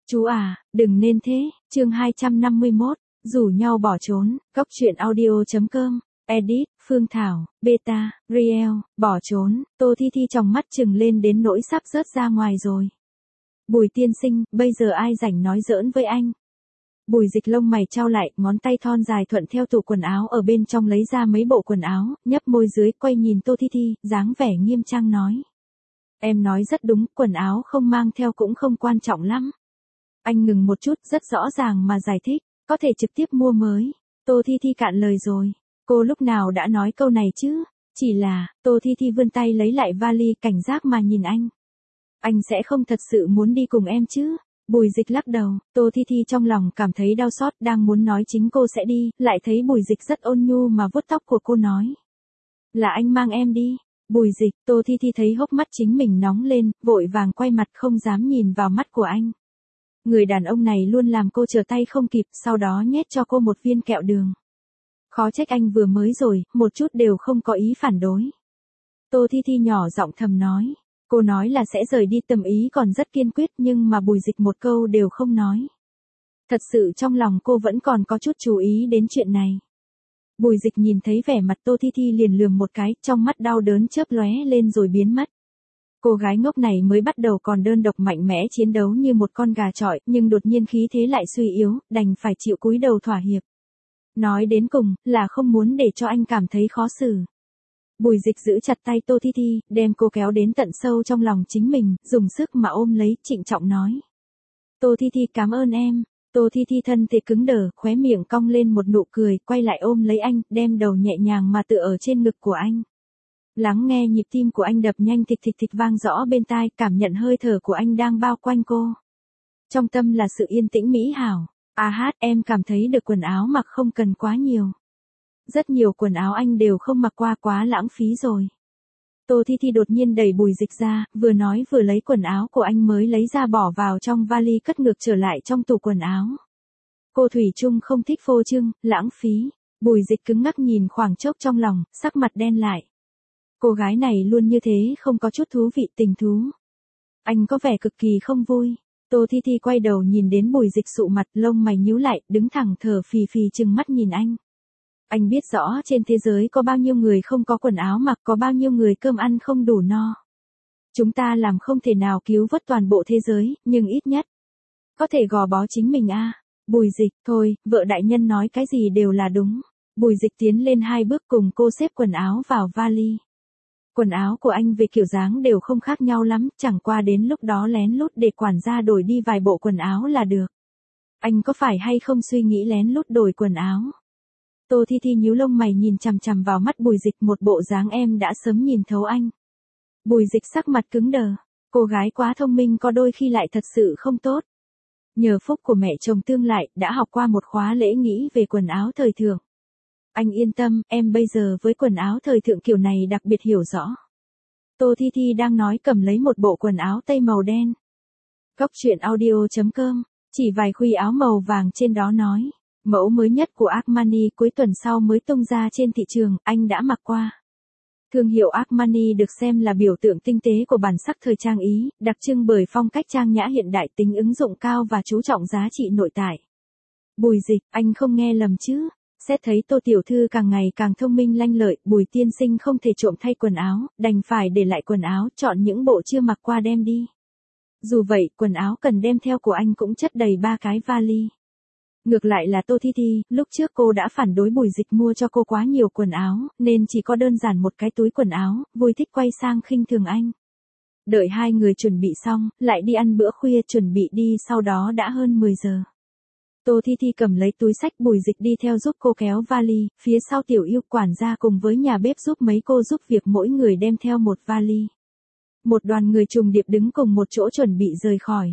Chú à, đừng nên thế, chương 251, rủ nhau bỏ trốn, Cóc truyện audio.com, edit, Phương Thảo, beta, Riel, bỏ trốn, Tô Thi Thi trong mắt trừng lên đến nỗi sắp rớt ra ngoài rồi. Bùi tiên sinh, bây giờ ai rảnh nói giỡn với anh. Bùi Dịch lông mày chau lại, ngón tay thon dài thuận theo tủ quần áo ở bên trong lấy ra mấy bộ quần áo, nhấp môi dưới quay nhìn Tô Thi Thi, dáng vẻ nghiêm trang nói. Em nói rất đúng, quần áo không mang theo cũng không quan trọng lắm. Anh ngừng một chút, rất rõ ràng mà giải thích, có thể trực tiếp mua mới. Tô Thi Thi cạn lời rồi, cô lúc nào đã nói câu này chứ, chỉ là, Tô Thi Thi vươn tay lấy lại vali cảnh giác mà nhìn anh. Anh sẽ không thật sự muốn đi cùng em chứ? Bùi Dịch lắc đầu, Tô Thi Thi trong lòng cảm thấy đau xót, đang muốn nói chính cô sẽ đi, lại thấy Bùi Dịch rất ôn nhu mà vuốt tóc của cô nói. Là anh mang em đi. Bùi Dịch, Tô Thi Thi thấy hốc mắt chính mình nóng lên, vội vàng quay mặt không dám nhìn vào mắt của anh. Người đàn ông này luôn làm cô trở tay không kịp, sau đó nhét cho cô một viên kẹo đường. Khó trách anh vừa mới rồi, một chút đều không có ý phản đối. Tô Thi Thi nhỏ giọng thầm nói. Cô nói là sẽ rời đi, tâm ý còn rất kiên quyết, nhưng mà Bùi Dịch một câu đều không nói. Thật sự trong lòng cô vẫn còn có chút chú ý đến chuyện này. Bùi Dịch nhìn thấy vẻ mặt Tô Thi Thi liền lườm một cái, trong mắt đau đớn chớp lóe lên rồi biến mất. Cô gái ngốc này mới bắt đầu còn đơn độc mạnh mẽ chiến đấu như một con gà chọi, nhưng đột nhiên khí thế lại suy yếu, đành phải chịu cúi đầu thỏa hiệp. Nói đến cùng, là không muốn để cho anh cảm thấy khó xử. Bùi Dịch giữ chặt tay Tô Thi Thi, đem cô kéo đến tận sâu trong lòng chính mình, dùng sức mà ôm lấy, trịnh trọng nói. Tô Thi Thi cảm ơn em. Tô Thi Thi thân thể cứng đờ, khóe miệng cong lên một nụ cười, quay lại ôm lấy anh, đem đầu nhẹ nhàng mà tựa ở trên ngực của anh. Lắng nghe nhịp tim của anh đập nhanh thịch thịch thịch vang rõ bên tai, cảm nhận hơi thở của anh đang bao quanh cô. Trong tâm là sự yên tĩnh mỹ hảo. Em cảm thấy được quần áo mặc không cần quá nhiều. Rất nhiều quần áo anh đều không mặc qua, quá lãng phí rồi. Tô Thi Thi đột nhiên đẩy Bùi Dịch ra, vừa nói vừa lấy quần áo của anh mới lấy ra bỏ vào trong vali cất ngược trở lại trong tủ quần áo. Cô thủy chung không thích phô trương, lãng phí. Bùi Dịch cứng ngắc nhìn khoảng chốc trong lòng, sắc mặt đen lại. Cô gái này luôn như thế, không có chút thú vị tình thú. Anh có vẻ cực kỳ không vui. Tô Thi Thi quay đầu nhìn đến Bùi Dịch sụ mặt, lông mày nhíu lại, đứng thẳng thở phì phì trừng mắt nhìn anh. Anh biết rõ trên thế giới có bao nhiêu người không có quần áo mặc, có bao nhiêu người cơm ăn không đủ no. Chúng ta làm không thể nào cứu vớt toàn bộ thế giới, nhưng ít nhất có thể gò bó chính mình a. Bùi Dịch, thôi, vợ đại nhân nói cái gì đều là đúng. Bùi Dịch tiến lên 2 bước cùng cô xếp quần áo vào vali. Quần áo của anh về kiểu dáng đều không khác nhau lắm, chẳng qua đến lúc đó lén lút để quản gia đổi đi vài bộ quần áo là được. Anh có phải hay không suy nghĩ lén lút đổi quần áo? Tô Thi Thi nhíu lông mày nhìn chằm chằm vào mắt Bùi Dịch, một bộ dáng em đã sớm nhìn thấu anh. Bùi Dịch sắc mặt cứng đờ, cô gái quá thông minh có đôi khi lại thật sự không tốt. Nhờ phúc của mẹ chồng tương lại, đã học qua một khóa lễ nghĩ về quần áo thời thượng. Anh yên tâm, em bây giờ với quần áo thời thượng kiểu này đặc biệt hiểu rõ. Tô Thi Thi đang nói cầm lấy một bộ quần áo tây màu đen. Cóc truyện audio.com, chỉ vài khuy áo màu vàng trên đó nói. Mẫu mới nhất của Armani cuối tuần sau mới tung ra trên thị trường, anh đã mặc qua. Thương hiệu Armani được xem là biểu tượng tinh tế của bản sắc thời trang Ý, đặc trưng bởi phong cách trang nhã hiện đại, tính ứng dụng cao và chú trọng giá trị nội tại. Bùi Dịch, anh không nghe lầm chứ? Xét thấy Tô tiểu thư càng ngày càng thông minh lanh lợi, Bùi tiên sinh không thể trộm thay quần áo, đành phải để lại quần áo, chọn những bộ chưa mặc qua đem đi. Dù vậy, quần áo cần đem theo của anh cũng chất đầy 3 cái vali. Ngược lại là Tô Thi Thi, lúc trước cô đã phản đối Bùi Dịch mua cho cô quá nhiều quần áo, nên chỉ có đơn giản một cái túi quần áo, vui thích quay sang khinh thường anh. Đợi hai người chuẩn bị xong, lại đi ăn bữa khuya, chuẩn bị đi, sau đó đã hơn 10 giờ. Tô Thi Thi cầm lấy túi xách, Bùi Dịch đi theo giúp cô kéo vali, phía sau Tiểu Yêu quản gia cùng với nhà bếp giúp mấy cô giúp việc, mỗi người đem theo một vali. Một đoàn người trùng điệp đứng cùng một chỗ chuẩn bị rời khỏi.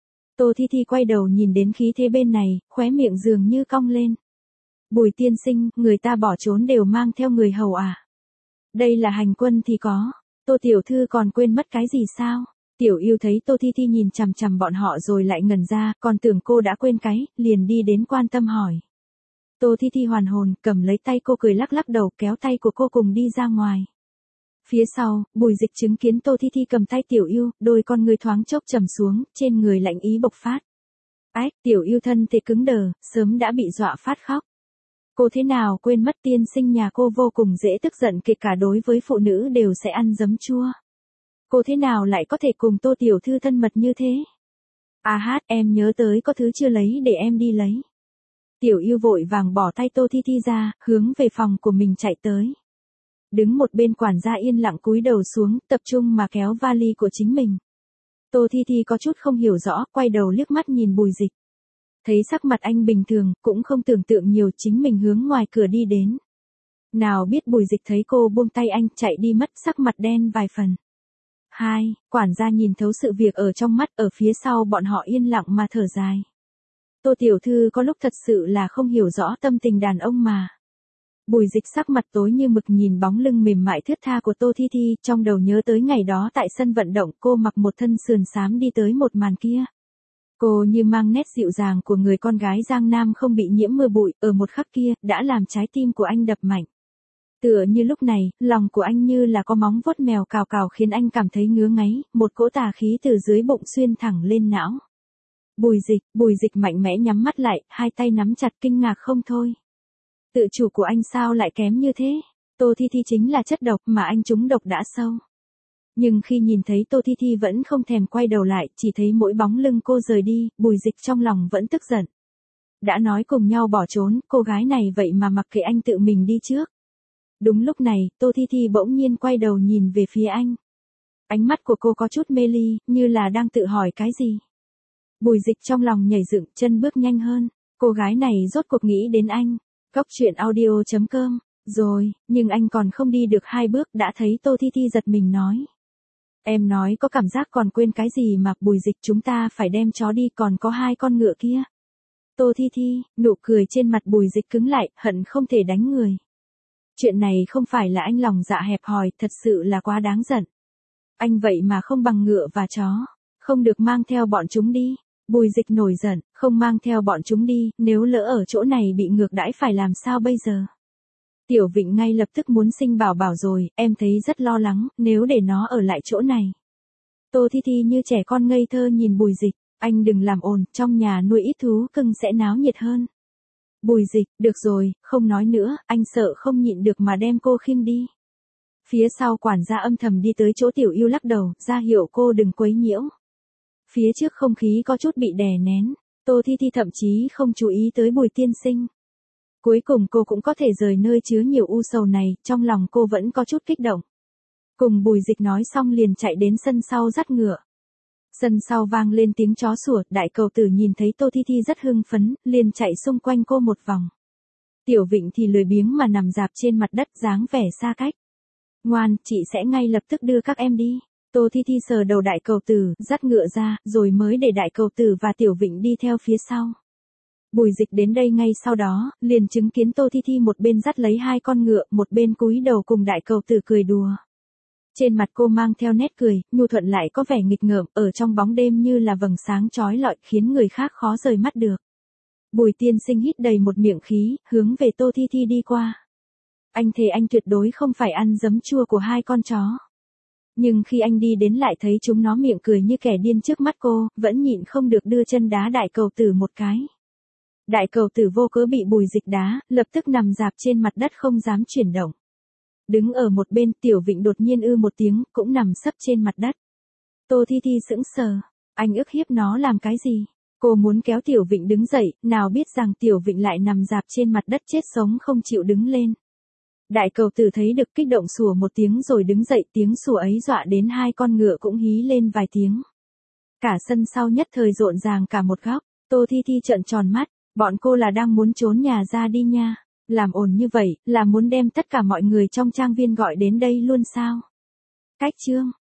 Tô Thi Thi quay đầu nhìn đến khí thế bên này, khóe miệng dường như cong lên. Bùi tiên sinh, người ta bỏ trốn đều mang theo người hầu à? Đây là hành quân thì có. Tô tiểu thư còn quên mất cái gì sao? Tiểu Yêu thấy Tô Thi Thi nhìn chằm chằm bọn họ rồi lại ngẩn ra, còn tưởng cô đã quên cái, liền đi đến quan tâm hỏi. Tô Thi Thi hoàn hồn, cầm lấy tay cô cười lắc lắc đầu, kéo tay của cô cùng đi ra ngoài. Phía sau, Bùi Dịch chứng kiến Tô Thi Thi cầm tay Tiểu Yêu, đôi con người thoáng chốc trầm xuống, trên người lạnh ý bộc phát. Ách, Tiểu Yêu thân thể cứng đờ, sớm đã bị dọa phát khóc. Cô thế nào quên mất tiên sinh nhà cô vô cùng dễ tức giận, kể cả đối với phụ nữ đều sẽ ăn giấm chua. Cô thế nào lại có thể cùng Tô tiểu thư thân mật như thế? À hát, em nhớ tới có thứ chưa lấy để em đi lấy. Tiểu Yêu vội vàng bỏ tay Tô Thi Thi ra, hướng về phòng của mình chạy tới. Đứng một bên quản gia yên lặng cúi đầu xuống, tập trung mà kéo vali của chính mình. Tô Thi Thi có chút không hiểu rõ, quay đầu liếc mắt nhìn Bùi Dịch. Thấy sắc mặt anh bình thường, cũng không tưởng tượng nhiều, chính mình hướng ngoài cửa đi đến. Nào biết Bùi Dịch thấy cô buông tay anh, chạy đi mất, sắc mặt đen vài phần. Quản gia nhìn thấu sự việc ở trong mắt, ở phía sau bọn họ yên lặng mà thở dài. Tô tiểu thư có lúc thật sự là không hiểu rõ tâm tình đàn ông mà. Bùi Dịch sắc mặt tối như mực nhìn bóng lưng mềm mại thướt tha của Tô Thi Thi, trong đầu nhớ tới ngày đó tại sân vận động cô mặc một thân sườn xám đi tới một màn kia. Cô như mang nét dịu dàng của người con gái Giang Nam không bị nhiễm mưa bụi, ở một khắc kia, đã làm trái tim của anh đập mạnh. Tựa như lúc này, lòng của anh như là có móng vuốt mèo cào cào khiến anh cảm thấy ngứa ngáy, một cỗ tà khí từ dưới bụng xuyên thẳng lên não. Bùi Dịch mạnh mẽ nhắm mắt lại, hai tay nắm chặt kinh ngạc không thôi. Tự chủ của anh sao lại kém như thế? Tô Thi Thi chính là chất độc mà anh trúng độc đã sâu. Nhưng khi nhìn thấy Tô Thi Thi vẫn không thèm quay đầu lại, chỉ thấy mỗi bóng lưng cô rời đi, Bùi Dịch trong lòng vẫn tức giận. Đã nói cùng nhau bỏ trốn, cô gái này vậy mà mặc kệ anh tự mình đi trước. Đúng lúc này, Tô Thi Thi bỗng nhiên quay đầu nhìn về phía anh. Ánh mắt của cô có chút mê ly, như là đang tự hỏi cái gì. Bùi Dịch trong lòng nhảy dựng, chân bước nhanh hơn. Cô gái này rốt cuộc nghĩ đến anh. Cốc truyện audio.com. Rồi, nhưng anh còn không đi được 2 bước đã thấy Tô Thi Thi giật mình nói. Em nói có cảm giác còn quên cái gì mà, Bùi Dịch, chúng ta phải đem chó đi, còn có 2 con ngựa kia. Tô Thi Thi, nụ cười trên mặt Bùi Dịch cứng lại, hận không thể đánh người. Chuyện này không phải là anh lòng dạ hẹp hòi, thật sự là quá đáng giận. Anh vậy mà không bằng ngựa và chó, không được mang theo bọn chúng đi. Bùi Dịch nổi giận, không mang theo bọn chúng đi, nếu lỡ ở chỗ này bị ngược đãi phải làm sao bây giờ? Tiểu Vịnh ngay lập tức muốn sinh bảo bảo rồi, em thấy rất lo lắng, nếu để nó ở lại chỗ này. Tô Thi Thi như trẻ con ngây thơ nhìn Bùi Dịch, anh đừng làm ồn, trong nhà nuôi ít thú cưng sẽ náo nhiệt hơn. Bùi Dịch, được rồi, không nói nữa, anh sợ không nhịn được mà đem cô khiêng đi. Phía sau quản gia âm thầm đi tới chỗ Tiểu Yêu lắc đầu, ra hiệu cô đừng quấy nhiễu. Phía trước không khí có chút bị đè nén, Tô Thi Thi thậm chí không chú ý tới Bùi tiên sinh. Cuối cùng cô cũng có thể rời nơi chứa nhiều u sầu này, trong lòng cô vẫn có chút kích động. Cùng Bùi Dịch nói xong liền chạy đến sân sau dắt ngựa. Sân sau vang lên tiếng chó sủa, Đại Cầu Tử nhìn thấy Tô Thi Thi rất hưng phấn, liền chạy xung quanh cô một vòng. Tiểu Vịnh thì lười biếng mà nằm rạp trên mặt đất dáng vẻ xa cách. Ngoan, chị sẽ ngay lập tức đưa các em đi. Tô Thi Thi sờ đầu Đại Cầu Tử, dắt ngựa ra, rồi mới để Đại Cầu Tử và Tiểu Vịnh đi theo phía sau. Bùi Dịch đến đây ngay sau đó, liền chứng kiến Tô Thi Thi một bên dắt lấy 2 con ngựa, một bên cúi đầu cùng Đại Cầu Tử cười đùa. Trên mặt cô mang theo nét cười, nhu thuận lại có vẻ nghịch ngợm, ở trong bóng đêm như là vầng sáng chói lọi, khiến người khác khó rời mắt được. Bùi tiên sinh hít đầy một miệng khí, hướng về Tô Thi Thi đi qua. Anh thề anh tuyệt đối không phải ăn giấm chua của 2 con chó. Nhưng khi anh đi đến lại thấy chúng nó miệng cười như kẻ điên trước mắt cô, vẫn nhịn không được đưa chân đá Đại Cầu Tử một cái. Đại Cầu Tử vô cớ bị Bùi Dịch đá, lập tức nằm rạp trên mặt đất không dám chuyển động. Đứng ở một bên, Tiểu Vịnh đột nhiên ư một tiếng, cũng nằm sấp trên mặt đất. Tô Thi Thi sững sờ, anh ức hiếp nó làm cái gì? Cô muốn kéo Tiểu Vịnh đứng dậy, nào biết rằng Tiểu Vịnh lại nằm rạp trên mặt đất chết sống không chịu đứng lên. Đại Cầu Tử thấy được kích động sủa một tiếng rồi đứng dậy, tiếng sủa ấy dọa đến 2 con ngựa cũng hí lên vài tiếng. Cả sân sau nhất thời rộn ràng cả một góc, Tô Thi Thi trợn tròn mắt, bọn cô là đang muốn trốn nhà ra đi nha. Làm ồn như vậy, là muốn đem tất cả mọi người trong trang viên gọi đến đây luôn sao? Cách chương